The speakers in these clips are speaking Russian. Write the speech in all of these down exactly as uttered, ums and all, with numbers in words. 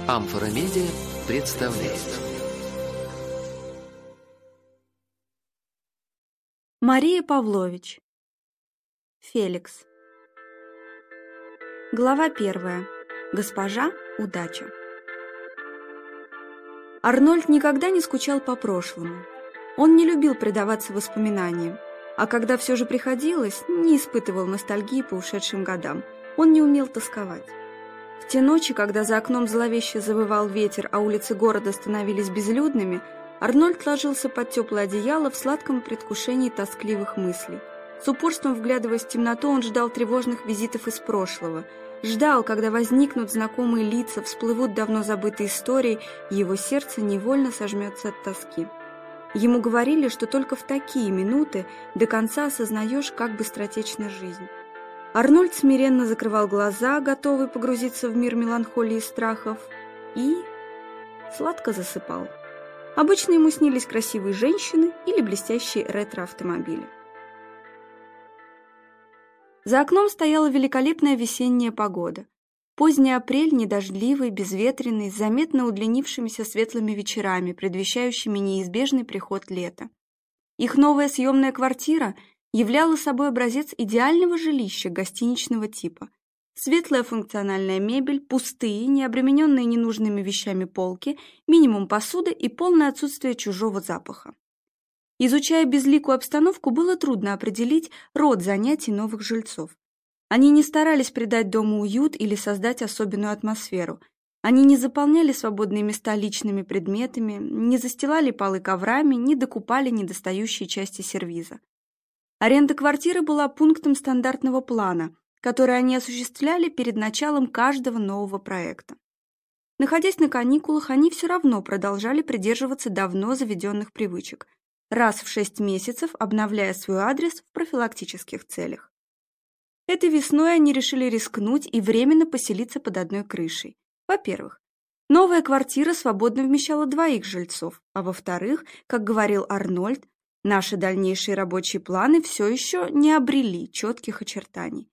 Амфора Медиа представляет. Мария Павлович. Феликс. Глава первая. Госпожа Удача. Арнольд никогда не скучал по прошлому. Он не любил предаваться воспоминаниям, а когда все же приходилось, не испытывал ностальгии по ушедшим годам. Он не умел тосковать. В те ночи, когда за окном зловеще завывал ветер, а улицы города становились безлюдными, Арнольд ложился под теплое одеяло в сладком предвкушении тоскливых мыслей. С упорством вглядываясь в темноту, он ждал тревожных визитов из прошлого. Ждал, когда возникнут знакомые лица, всплывут давно забытые истории, и его сердце невольно сожмется от тоски. Ему говорили, что только в такие минуты до конца осознаешь, как быстротечна жизнь. Арнольд смиренно закрывал глаза, готовый погрузиться в мир меланхолии и страхов, и сладко засыпал. Обычно ему снились красивые женщины или блестящие ретро-автомобили. За окном стояла великолепная весенняя погода. Поздний апрель, недождливый, безветренный, с заметно удлинившимися светлыми вечерами, предвещающими неизбежный приход лета. Их новая съемная квартира являла собой образец идеального жилища гостиничного типа. Светлая функциональная мебель, пустые, не обремененные ненужными вещами полки, минимум посуды и полное отсутствие чужого запаха. Изучая безликую обстановку, было трудно определить род занятий новых жильцов. Они не старались придать дому уют или создать особенную атмосферу. Они не заполняли свободные места личными предметами, не застилали полы коврами, не докупали недостающие части сервиза. Аренда квартиры была пунктом стандартного плана, который они осуществляли перед началом каждого нового проекта. Находясь на каникулах, они все равно продолжали придерживаться давно заведенных привычек, раз в шесть месяцев обновляя свой адрес в профилактических целях. Этой весной они решили рискнуть и временно поселиться под одной крышей. Во-первых, новая квартира свободно вмещала двоих жильцов, а во-вторых, как говорил Арнольд, наши дальнейшие рабочие планы все еще не обрели четких очертаний.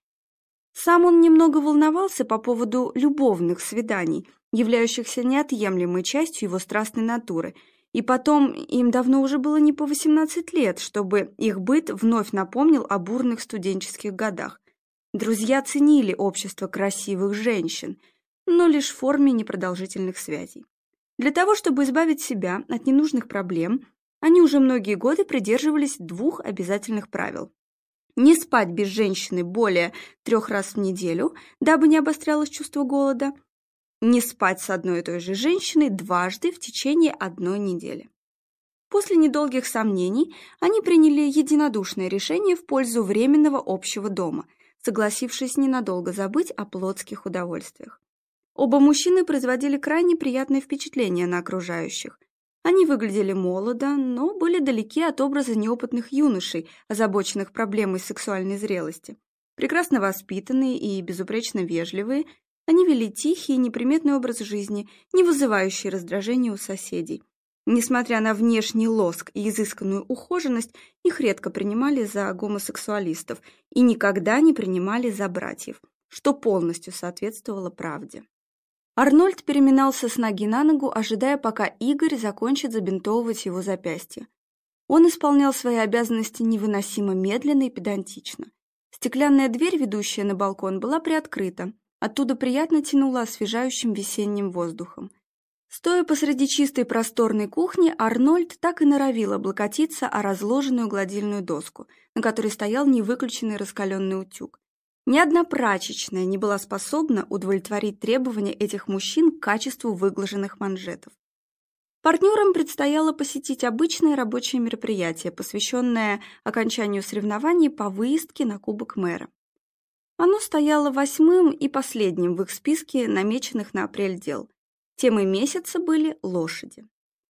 Сам он немного волновался по поводу любовных свиданий, являющихся неотъемлемой частью его страстной натуры, и потом им давно уже было не по восемнадцать лет, чтобы их быт вновь напомнил о бурных студенческих годах. Друзья ценили общество красивых женщин, но лишь в форме непродолжительных связей. Для того, чтобы избавить себя от ненужных проблем, они уже многие годы придерживались двух обязательных правил. Не спать без женщины более трех раз в неделю, дабы не обострялось чувство голода. Не спать с одной и той же женщиной дважды в течение одной недели. После недолгих сомнений они приняли единодушное решение в пользу временного общего дома, согласившись ненадолго забыть о плотских удовольствиях. Оба мужчины производили крайне приятное впечатление на окружающих. Они выглядели молодо, но были далеки от образа неопытных юношей, озабоченных проблемой сексуальной зрелости. Прекрасно воспитанные и безупречно вежливые, они вели тихий и неприметный образ жизни, не вызывающий раздражения у соседей. Несмотря на внешний лоск и изысканную ухоженность, их редко принимали за гомосексуалистов и никогда не принимали за братьев, что полностью соответствовало правде. Арнольд переминался с ноги на ногу, ожидая, пока Игорь закончит забинтовывать его запястье. Он исполнял свои обязанности невыносимо медленно и педантично. Стеклянная дверь, ведущая на балкон, была приоткрыта. Оттуда приятно тянуло освежающим весенним воздухом. Стоя посреди чистой просторной кухни, Арнольд так и норовил облокотиться о разложенную гладильную доску, на которой стоял невыключенный раскаленный утюг. Ни одна прачечная не была способна удовлетворить требования этих мужчин к качеству выглаженных манжетов. Партнерам предстояло посетить обычное рабочее мероприятие, посвященное окончанию соревнований по выездке на Кубок мэра. Оно стояло восьмым и последним в их списке намеченных на апрель дел. Темой месяца были лошади.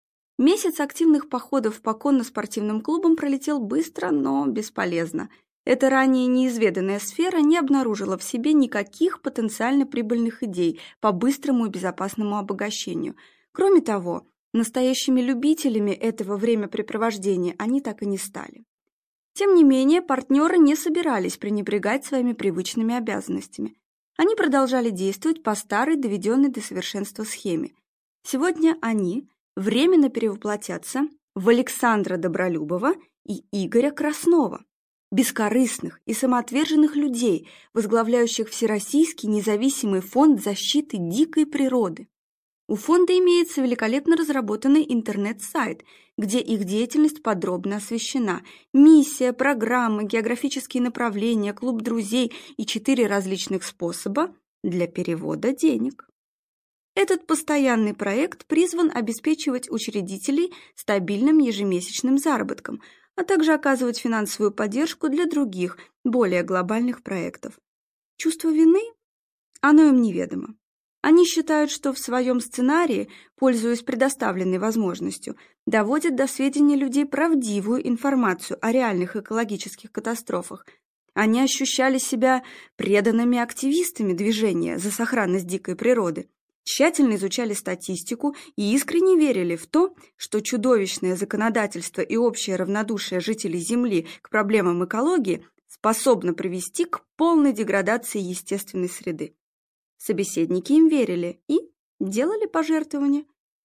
Месяц активных походов по конно-спортивным клубам пролетел быстро, но бесполезно. Эта ранее неизведанная сфера не обнаружила в себе никаких потенциально прибыльных идей по быстрому и безопасному обогащению. Кроме того, настоящими любителями этого времяпрепровождения они так и не стали. Тем не менее, партнеры не собирались пренебрегать своими привычными обязанностями. Они продолжали действовать по старой, доведенной до совершенства схеме. Сегодня они временно перевоплотятся в Александра Добролюбова и Игоря Краснова, бескорыстных и самоотверженных людей, возглавляющих Всероссийский независимый фонд защиты дикой природы. У фонда имеется великолепно разработанный интернет-сайт, где их деятельность подробно освещена. Миссия, программы, географические направления, клуб друзей и четыре различных способа для перевода денег. Этот постоянный проект призван обеспечивать учредителей стабильным ежемесячным заработком, а также оказывать финансовую поддержку для других, более глобальных проектов. Чувство вины? Оно им неведомо. Они считают, что в своем сценарии, пользуясь предоставленной возможностью, доводят до сведения людей правдивую информацию о реальных экологических катастрофах. Они ощущали себя преданными активистами движения за сохранность дикой природы, тщательно изучали статистику и искренне верили в то, что чудовищное законодательство и общее равнодушие жителей Земли к проблемам экологии способно привести к полной деградации естественной среды. Собеседники им верили и делали пожертвования.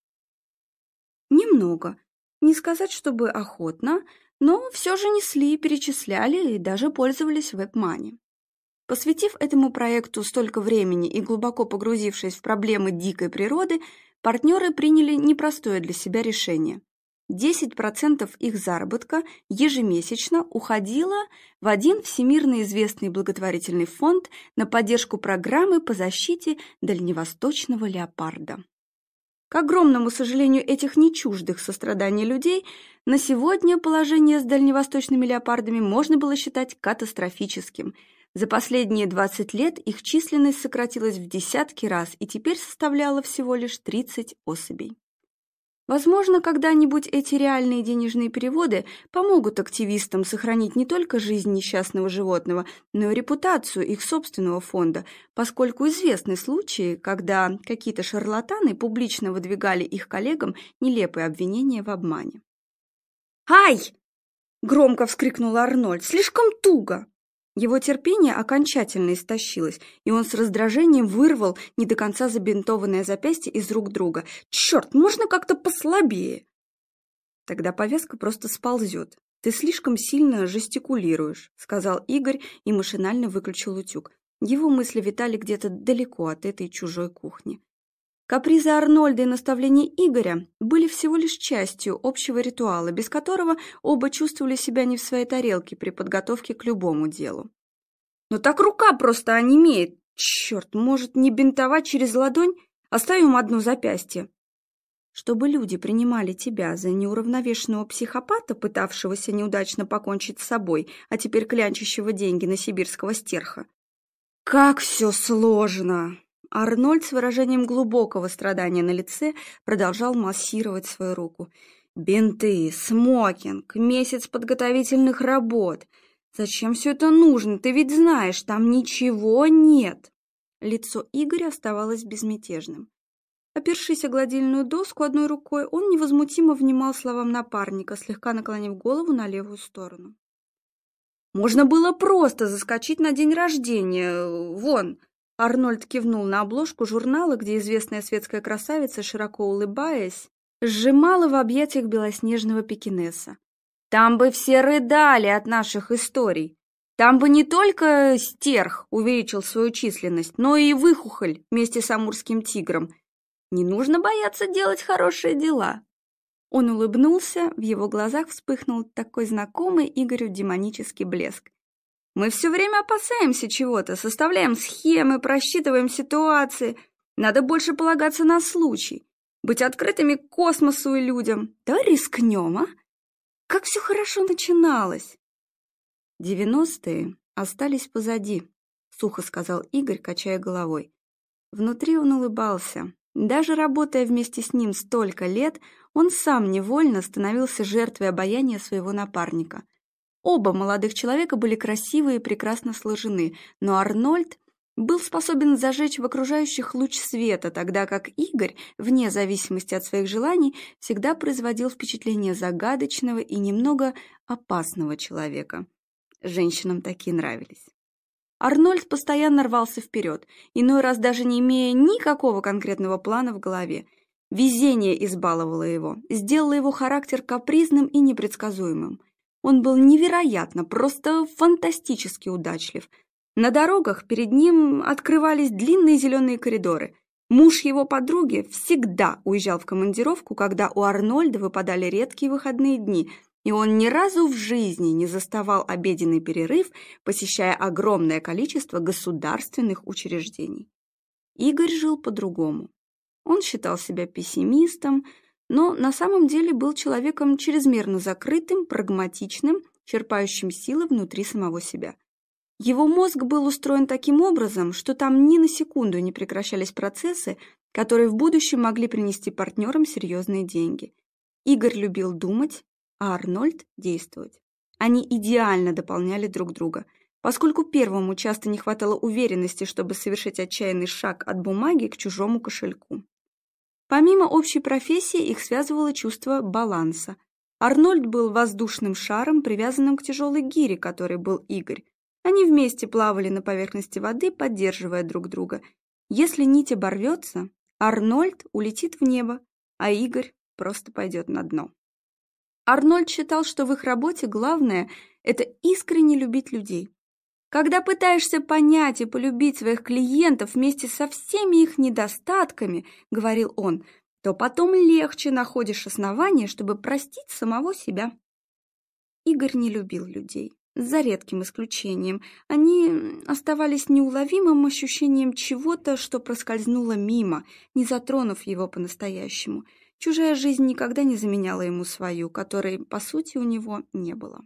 Немного, не сказать, чтобы охотно, но все же несли, перечисляли и даже пользовались WebMoney. Посвятив этому проекту столько времени и глубоко погрузившись в проблемы дикой природы, партнеры приняли непростое для себя решение. десять процентов их заработка ежемесячно уходило в один всемирно известный благотворительный фонд на поддержку программы по защите дальневосточного леопарда. К огромному сожалению этих нечуждых сострадания людей, на сегодня положение с дальневосточными леопардами можно было считать катастрофическим. За последние двадцать лет их численность сократилась в десятки раз и теперь составляла всего лишь тридцать особей. Возможно, когда-нибудь эти реальные денежные переводы помогут активистам сохранить не только жизнь несчастного животного, но и репутацию их собственного фонда, поскольку известны случаи, когда какие-то шарлатаны публично выдвигали их коллегам нелепые обвинения в обмане. «Ай!» — громко вскрикнул Арнольд. «Слишком туго!» Его терпение окончательно истощилось, и он с раздражением вырвал не до конца забинтованное запястье из рук друга. «Черт, можно как-то послабее?» «Тогда повязка просто сползет. Ты слишком сильно жестикулируешь», — сказал Игорь и машинально выключил утюг. Его мысли витали где-то далеко от этой чужой кухни. Капризы Арнольда и наставления Игоря были всего лишь частью общего ритуала, без которого оба чувствовали себя не в своей тарелке при подготовке к любому делу. «Но так рука просто онемеет! Черт, может, не бинтовать через ладонь? Оставим одно запястье!» Чтобы люди принимали тебя за неуравновешенного психопата, пытавшегося неудачно покончить с собой, а теперь клянчащего деньги на сибирского стерха. «Как все сложно!» Арнольд с выражением глубокого страдания на лице продолжал массировать свою руку. «Бинты, смокинг, месяц подготовительных работ. Зачем все это нужно? Ты ведь знаешь, там ничего нет!» Лицо Игоря оставалось безмятежным. Опершись о гладильную доску одной рукой, он невозмутимо внимал словам напарника, слегка наклонив голову на левую сторону. «Можно было просто заскочить на день рождения. Вон!» Арнольд кивнул на обложку журнала, где известная светская красавица, широко улыбаясь, сжимала в объятиях белоснежного пекинеса. «Там бы все рыдали от наших историй. Там бы не только стерх увеличил свою численность, но и выхухоль вместе с амурским тигром. Не нужно бояться делать хорошие дела». Он улыбнулся, в его глазах вспыхнул такой знакомый Игорю демонический блеск. «Мы все время опасаемся чего-то, составляем схемы, просчитываем ситуации. Надо больше полагаться на случай, быть открытыми к космосу и людям. Давай рискнем, а? Как все хорошо начиналось!» «Девяностые остались позади», — сухо сказал Игорь, качая головой. Внутри он улыбался. Даже работая вместе с ним столько лет, он сам невольно становился жертвой обаяния своего напарника. Оба молодых человека были красивы и прекрасно сложены, но Арнольд был способен зажечь в окружающих луч света, тогда как Игорь, вне зависимости от своих желаний, всегда производил впечатление загадочного и немного опасного человека. Женщинам такие нравились. Арнольд постоянно рвался вперед, иной раз даже не имея никакого конкретного плана в голове. Везение избаловало его, сделало его характер капризным и непредсказуемым. Он был невероятно, просто фантастически удачлив. На дорогах перед ним открывались длинные зеленые коридоры. Муж его подруги всегда уезжал в командировку, когда у Арнольда выпадали редкие выходные дни, и он ни разу в жизни не заставал обеденный перерыв, посещая огромное количество государственных учреждений. Игорь жил по-другому. Он считал себя пессимистом, но на самом деле был человеком чрезмерно закрытым, прагматичным, черпающим силы внутри самого себя. Его мозг был устроен таким образом, что там ни на секунду не прекращались процессы, которые в будущем могли принести партнерам серьезные деньги. Игорь любил думать, а Арнольд – действовать. Они идеально дополняли друг друга. Поскольку первому часто не хватало уверенности, чтобы совершить отчаянный шаг от бумаги к чужому кошельку. Помимо общей профессии их связывало чувство баланса. Арнольд был воздушным шаром, привязанным к тяжелой гире, которой был Игорь. Они вместе плавали на поверхности воды, поддерживая друг друга. Если нить оборвется, Арнольд улетит в небо, а Игорь просто пойдет на дно. Арнольд считал, что в их работе главное – это искренне любить людей. Когда пытаешься понять и полюбить своих клиентов вместе со всеми их недостатками, говорил он, то потом легче находишь основания, чтобы простить самого себя. Игорь не любил людей. За редким исключением, они оставались неуловимым ощущением чего-то, что проскользнуло мимо, не затронув его по-настоящему. Чужая жизнь никогда не заменяла ему свою, которой, по сути, у него не было.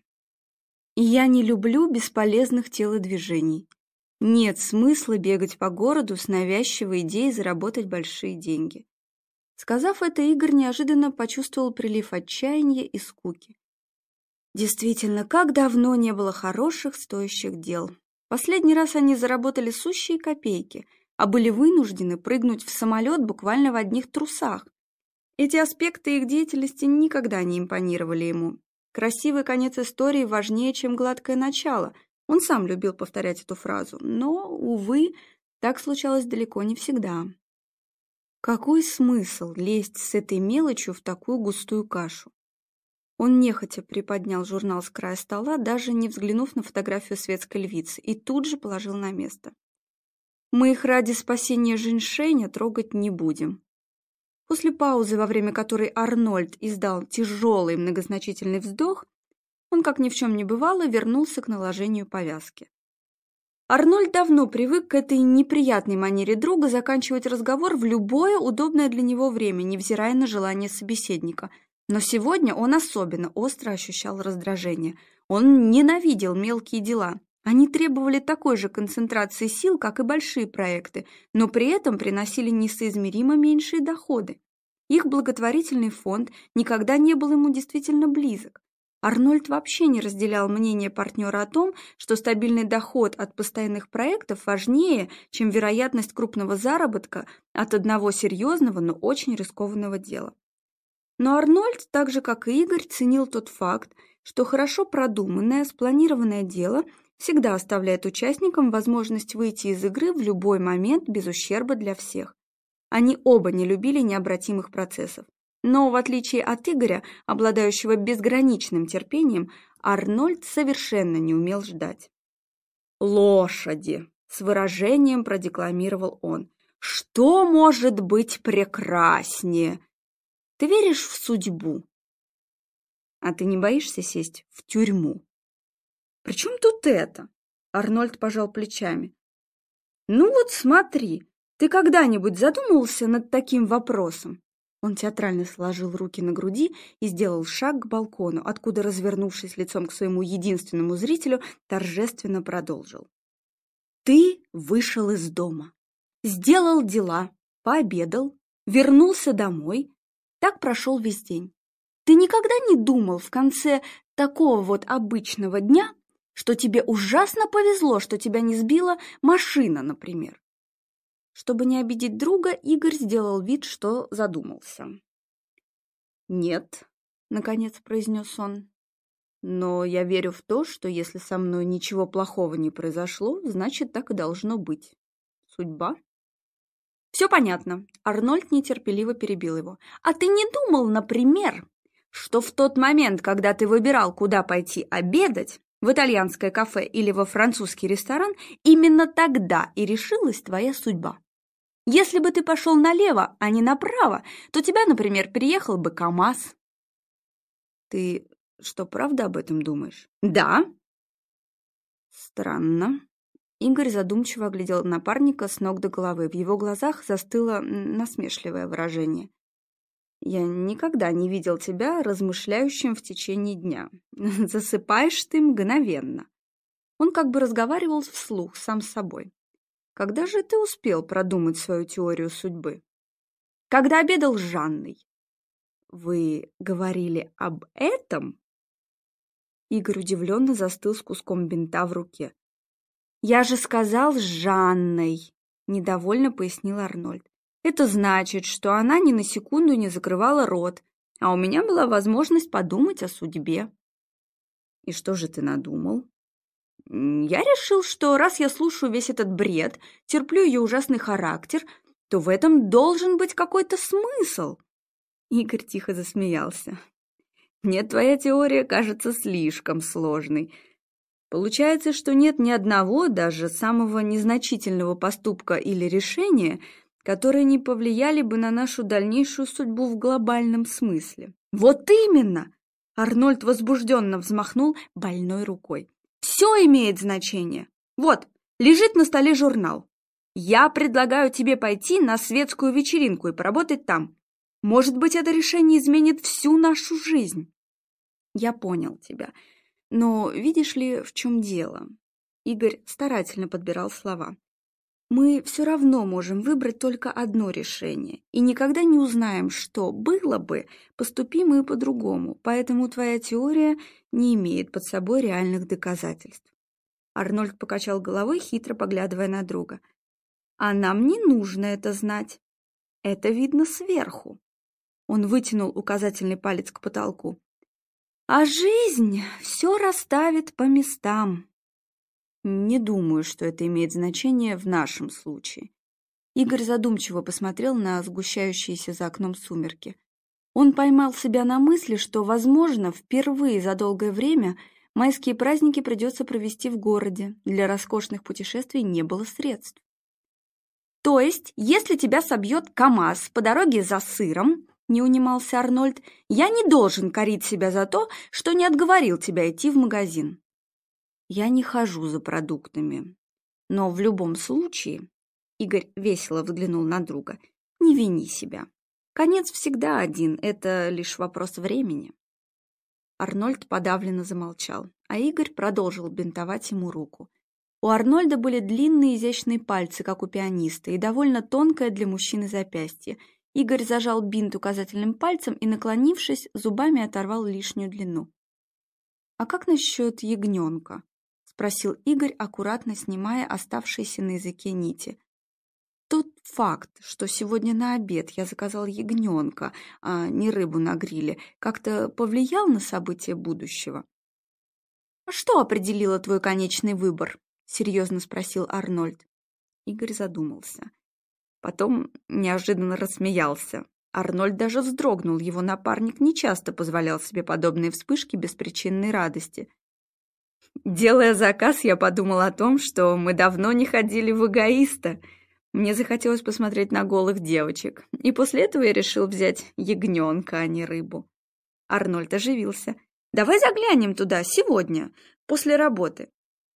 И я не люблю бесполезных телодвижений. Нет смысла бегать по городу с навязчивой идеей заработать большие деньги. Сказав это, Игорь неожиданно почувствовал прилив отчаяния и скуки. Действительно, как давно не было хороших, стоящих дел. Последний раз они заработали сущие копейки, а были вынуждены прыгнуть в самолет буквально в одних трусах. Эти аспекты их деятельности никогда не импонировали ему. Красивый конец истории важнее, чем гладкое начало. Он сам любил повторять эту фразу, но, увы, так случалось далеко не всегда. Какой смысл лезть с этой мелочью в такую густую кашу? Он нехотя приподнял журнал с края стола, даже не взглянув на фотографию светской львицы, и тут же положил на место. «Мы их ради спасения Женьшеня трогать не будем». После паузы, во время которой Арнольд издал тяжелый многозначительный вздох, он, как ни в чем не бывало, вернулся к наложению повязки. Арнольд давно привык к этой неприятной манере друга заканчивать разговор в любое удобное для него время, невзирая на желание собеседника. Но сегодня он особенно остро ощущал раздражение. Он ненавидел мелкие дела. Они требовали такой же концентрации сил, как и большие проекты, но при этом приносили несоизмеримо меньшие доходы. Их благотворительный фонд никогда не был ему действительно близок. Арнольд вообще не разделял мнение партнера о том, что стабильный доход от постоянных проектов важнее, чем вероятность крупного заработка от одного серьезного, но очень рискованного дела. Но Арнольд, так же как и Игорь, ценил тот факт, что хорошо продуманное, спланированное дело всегда оставляет участникам возможность выйти из игры в любой момент без ущерба для всех. Они оба не любили необратимых процессов. Но, в отличие от Игоря, обладающего безграничным терпением, Арнольд совершенно не умел ждать. «Лошади!» — с выражением продекламировал он. «Что может быть прекраснее? Ты веришь в судьбу? А ты не боишься сесть в тюрьму?» «При чем тут это?» — Арнольд пожал плечами. «Ну вот смотри, ты когда-нибудь задумывался над таким вопросом?» Он театрально сложил руки на груди и сделал шаг к балкону, откуда, развернувшись лицом к своему единственному зрителю, торжественно продолжил. «Ты вышел из дома, сделал дела, пообедал, вернулся домой. Так прошел весь день. Ты никогда не думал в конце такого вот обычного дня, что тебе ужасно повезло, что тебя не сбила машина, например?» Чтобы не обидеть друга, Игорь сделал вид, что задумался. «Нет», — наконец произнес он. Но я верю в то, что если со мной ничего плохого не произошло, значит, так и должно быть. Судьба? Все понятно. Арнольд нетерпеливо перебил его. А ты не думал, например, что в тот момент, когда ты выбирал, куда пойти обедать, в итальянское кафе или во французский ресторан, именно тогда и решилась твоя судьба? Если бы ты пошел налево, а не направо, то тебя, например, переехал бы КамАЗ. Ты что, правда об этом думаешь? Да. Странно. Игорь задумчиво оглядел напарника с ног до головы. В его глазах застыло насмешливое выражение. Я никогда не видел тебя размышляющим в течение дня. Засыпаешь ты мгновенно. Он как бы разговаривал вслух сам с собой. Когда же ты успел продумать свою теорию судьбы? Когда обедал с Жанной. Вы говорили об этом? Игорь удивленно застыл с куском бинта в руке. «Я же сказал с Жанной», — недовольно пояснил Арнольд. «Это значит, что она ни на секунду не закрывала рот, а у меня была возможность подумать о судьбе». «И что же ты надумал?» «Я решил, что раз я слушаю весь этот бред, терплю ее ужасный характер, то в этом должен быть какой-то смысл». Игорь тихо засмеялся. «Мне твоя теория кажется слишком сложной. Получается, что нет ни одного, даже самого незначительного поступка или решения, которые не повлияли бы на нашу дальнейшую судьбу в глобальном смысле». «Вот именно!» — Арнольд возбужденно взмахнул больной рукой. «Все имеет значение. Вот, лежит на столе журнал. Я предлагаю тебе пойти на светскую вечеринку и поработать там. Может быть, это решение изменит всю нашу жизнь». «Я понял тебя. Но видишь ли, в чем дело?» Игорь старательно подбирал слова. «Мы все равно можем выбрать только одно решение, и никогда не узнаем, что было бы, поступим мы по-другому, поэтому твоя теория не имеет под собой реальных доказательств». Арнольд покачал головой, хитро поглядывая на друга. «А нам не нужно это знать. Это видно сверху». Он вытянул указательный палец к потолку. «А жизнь все расставит по местам». «Не думаю, что это имеет значение в нашем случае». Игорь задумчиво посмотрел на сгущающиеся за окном сумерки. Он поймал себя на мысли, что, возможно, впервые за долгое время майские праздники придется провести в городе. Для роскошных путешествий не было средств. «То есть, если тебя собьет КамАЗ по дороге за сыром, — не унимался Арнольд, — я не должен корить себя за то, что не отговорил тебя идти в магазин». «Я не хожу за продуктами. Но в любом случае, — Игорь весело взглянул на друга, — не вини себя. Конец всегда один, это лишь вопрос времени». Арнольд подавленно замолчал, а Игорь продолжил бинтовать ему руку. У Арнольда были длинные изящные пальцы, как у пианиста, и довольно тонкое для мужчины запястье. Игорь зажал бинт указательным пальцем и, наклонившись, зубами оторвал лишнюю длину. «А как насчет ягненка?» — спросил Игорь, аккуратно снимая оставшиеся на языке нити. «Тот факт, что сегодня на обед я заказал ягненка, а не рыбу на гриле, как-то повлиял на события будущего?» «А что определило твой конечный выбор?» — серьезно спросил Арнольд. Игорь задумался. Потом неожиданно рассмеялся. Арнольд даже вздрогнул, его напарник нечасто позволял себе подобные вспышки беспричинной радости. «Делая заказ, я подумал о том, что мы давно не ходили в эгоиста. Мне захотелось посмотреть на голых девочек, и после этого я решил взять ягненка, а не рыбу». Арнольд оживился. «Давай заглянем туда сегодня, после работы».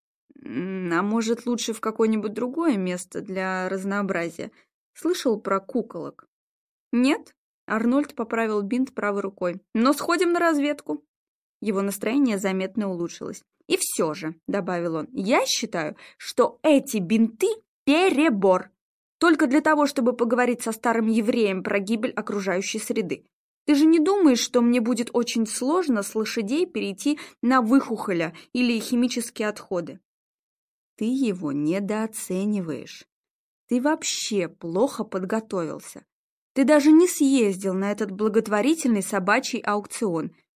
«А может, лучше в какое-нибудь другое место для разнообразия? Слышал про куколок?» «Нет?» — Арнольд поправил бинт правой рукой. «Но сходим на разведку». Его настроение заметно улучшилось. «И все же», — добавил он, — «я считаю, что эти бинты — перебор. Только для того, чтобы поговорить со старым евреем про гибель окружающей среды. Ты же не думаешь, что мне будет очень сложно с лошадей перейти на выхухоля или химические отходы?» «Ты его недооцениваешь. Ты вообще плохо подготовился. Ты даже не съездил на этот благотворительный собачий аукцион.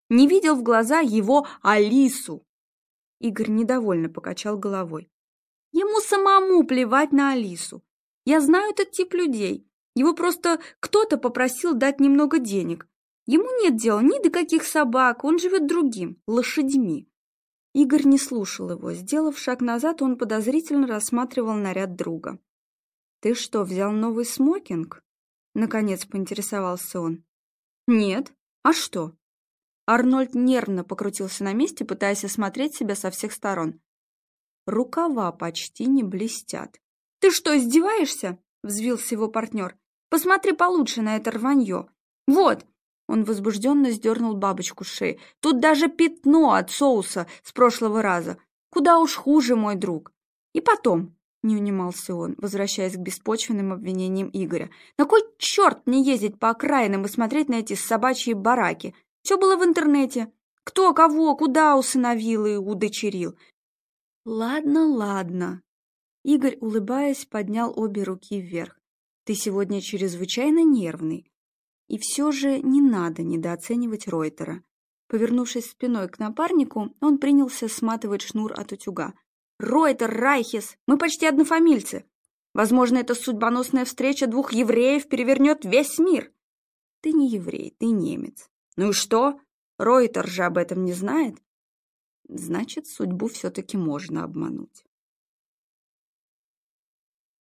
Не видел в глаза его Алису. Игорь недовольно покачал головой. Ему самому плевать на Алису. Я знаю этот тип людей. Его просто кто-то попросил дать немного денег. Ему нет дела ни до каких собак, он живет другим, лошадьми. Игорь не слушал его. Сделав шаг назад, он подозрительно рассматривал наряд друга. «Ты что, взял новый смокинг?» Наконец поинтересовался он. «Нет. А что?» Арнольд нервно покрутился на месте, пытаясь осмотреть себя со всех сторон. Рукава почти не блестят. «Ты что, издеваешься?» — взвился его партнер. «Посмотри получше на это рванье. Вот!» Он возбужденно сдернул бабочку с шеи. «Тут даже пятно от соуса с прошлого раза. Куда уж хуже, мой друг. И потом...» — не унимался он, возвращаясь к беспочвенным обвинениям Игоря. «На кой черт мне ездить по окраинам и смотреть на эти собачьи бараки? Все было в интернете. Кто кого, куда усыновил и удочерил. Ладно, ладно. Игорь, улыбаясь, поднял обе руки вверх. Ты сегодня чрезвычайно нервный. И все же не надо недооценивать Ройтера. Повернувшись спиной к напарнику, он принялся сматывать шнур от утюга. «Ройтер, Райхес, мы почти однофамильцы. Возможно, эта судьбоносная встреча двух евреев перевернет весь мир». «Ты не еврей, ты немец». «Ну и что? Ройтер же об этом не знает». «Значит, судьбу все-таки можно обмануть».